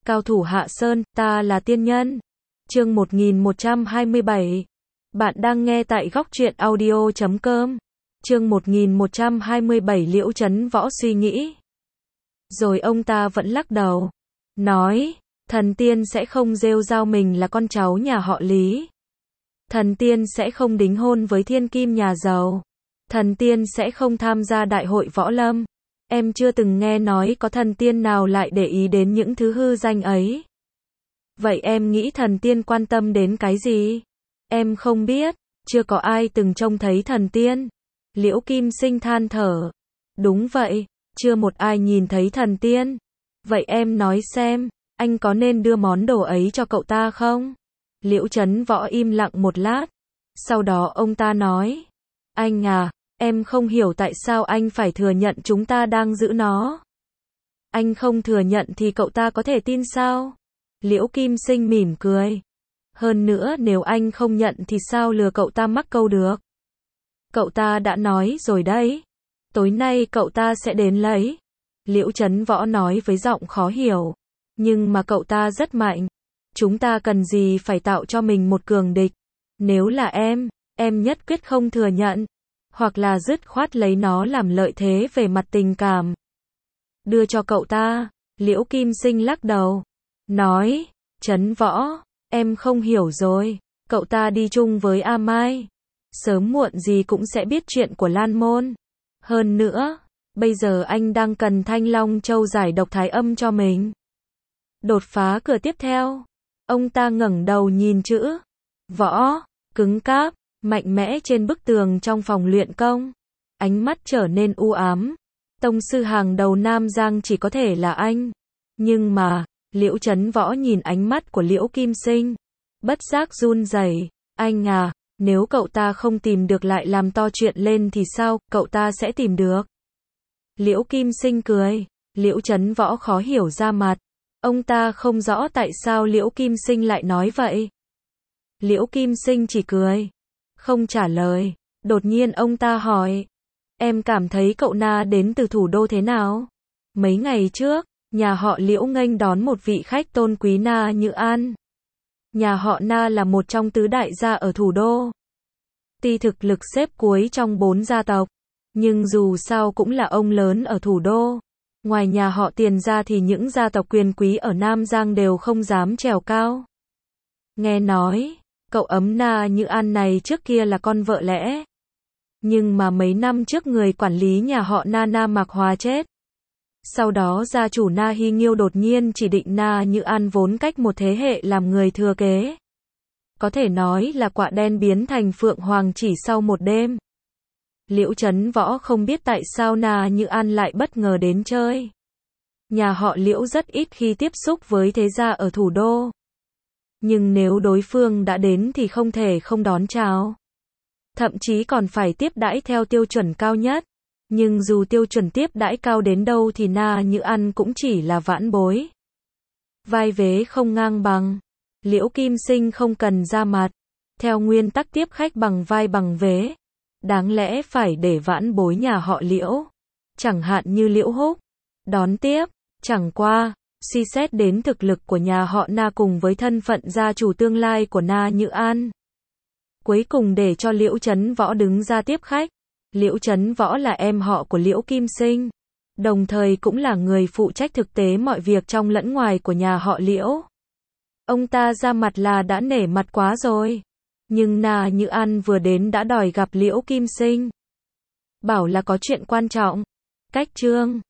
Cao thủ Hạ Sơn, ta là tiên nhân. Chương 1127. Bạn đang nghe tại Góc Truyện Audio.com. Chương 1127 Liễu Chấn Võ suy nghĩ. Rồi ông ta vẫn lắc đầu. Nói, thần tiên sẽ không rêu rao mình là con cháu nhà họ Lý. Thần tiên sẽ không đính hôn với thiên kim nhà giàu. Thần tiên sẽ không tham gia đại hội võ lâm. Em chưa từng nghe nói có thần tiên nào lại để ý đến những thứ hư danh ấy. Vậy em nghĩ thần tiên quan tâm đến cái gì? Em không biết, chưa có ai từng trông thấy thần tiên. Liễu Kim Sinh than thở. Đúng vậy, chưa một ai nhìn thấy thần tiên. Vậy em nói xem, anh có nên đưa món đồ ấy cho cậu ta không? Liễu Chấn Võ im lặng một lát. Sau đó ông ta nói. Anh à, em không hiểu tại sao anh phải thừa nhận chúng ta đang giữ nó. Anh không thừa nhận thì cậu ta có thể tin sao? Liễu Kim Sinh mỉm cười. Hơn nữa nếu anh không nhận thì sao lừa cậu ta mắc câu được? Cậu ta đã nói rồi đấy. Tối nay cậu ta sẽ đến lấy. Liễu Chấn Võ nói với giọng khó hiểu. Nhưng mà cậu ta rất mạnh. Chúng ta cần gì phải tạo cho mình một cường địch? Nếu là em nhất quyết không thừa nhận. Hoặc là dứt khoát lấy nó làm lợi thế về mặt tình cảm. Đưa cho cậu ta. Liễu Kim Sinh lắc đầu. Nói, Chấn Võ, em không hiểu rồi. Cậu ta đi chung với A Mai. Sớm muộn gì cũng sẽ biết chuyện của Lan Môn. Hơn nữa, bây giờ anh đang cần Thanh Long Châu giải độc thái âm cho mình. Đột phá cửa tiếp theo. Ông ta ngẩng đầu nhìn chữ Võ, cứng cáp, mạnh mẽ trên bức tường trong phòng luyện công. Ánh mắt trở nên u ám. Tông sư hàng đầu Nam Giang chỉ có thể là anh. Nhưng mà, Liễu Chấn Võ nhìn ánh mắt của Liễu Kim Sinh. Bất giác run rẩy. Anh à, nếu cậu ta không tìm được lại làm to chuyện lên thì sao, cậu ta sẽ tìm được. Liễu Kim Sinh cười. Liễu Chấn Võ khó hiểu ra mặt. Ông ta không rõ tại sao Liễu Kim Sinh lại nói vậy. Liễu Kim Sinh chỉ cười. Không trả lời. Đột nhiên ông ta hỏi. Em cảm thấy cậu Na đến từ thủ đô thế nào? Mấy ngày trước, nhà họ Liễu nghênh đón một vị khách tôn quý Na Như An. Nhà họ Na là một trong tứ đại gia ở thủ đô. Tuy thực lực xếp cuối trong 4 gia tộc, nhưng dù sao cũng là ông lớn ở thủ đô. Ngoài nhà họ Tiền ra thì những gia tộc quyền quý ở Nam Giang đều không dám trèo cao. Nghe nói, cậu ấm Na Như An này trước kia là con vợ lẽ. Nhưng mà mấy năm trước người quản lý nhà họ Na Mạc Hòa chết. Sau đó gia chủ Na Hy Nghiêu đột nhiên chỉ định Na Như An vốn cách một thế hệ làm người thừa kế. Có thể nói là quạ đen biến thành phượng hoàng chỉ sau một đêm. Liễu Chấn Võ không biết tại sao Na Như An lại bất ngờ đến chơi. Nhà họ Liễu rất ít khi tiếp xúc với thế gia ở thủ đô. Nhưng nếu đối phương đã đến thì không thể không đón chào. Thậm chí còn phải tiếp đãi theo tiêu chuẩn cao nhất. Nhưng dù tiêu chuẩn tiếp đãi cao đến đâu thì Na Như An cũng chỉ là vãn bối. Vai vế không ngang bằng. Liễu Kim Sinh không cần ra mặt. Theo nguyên tắc tiếp khách bằng vai bằng vế. Đáng lẽ phải để vãn bối nhà họ Liễu. Chẳng hạn như Liễu Húc. Đón tiếp. Chẳng qua, suy xét đến thực lực của nhà họ Na cùng với thân phận gia chủ tương lai của Na Như An. Cuối cùng để cho Liễu Chấn Võ đứng ra tiếp khách. Liễu Chấn Võ là em họ của Liễu Kim Sinh. Đồng thời cũng là người phụ trách thực tế mọi việc trong lẫn ngoài của nhà họ Liễu. Ông ta ra mặt là đã nể mặt quá rồi. Nhưng Na Như An vừa đến đã đòi gặp Liễu Kim Sinh. Bảo là có chuyện quan trọng. Cách chương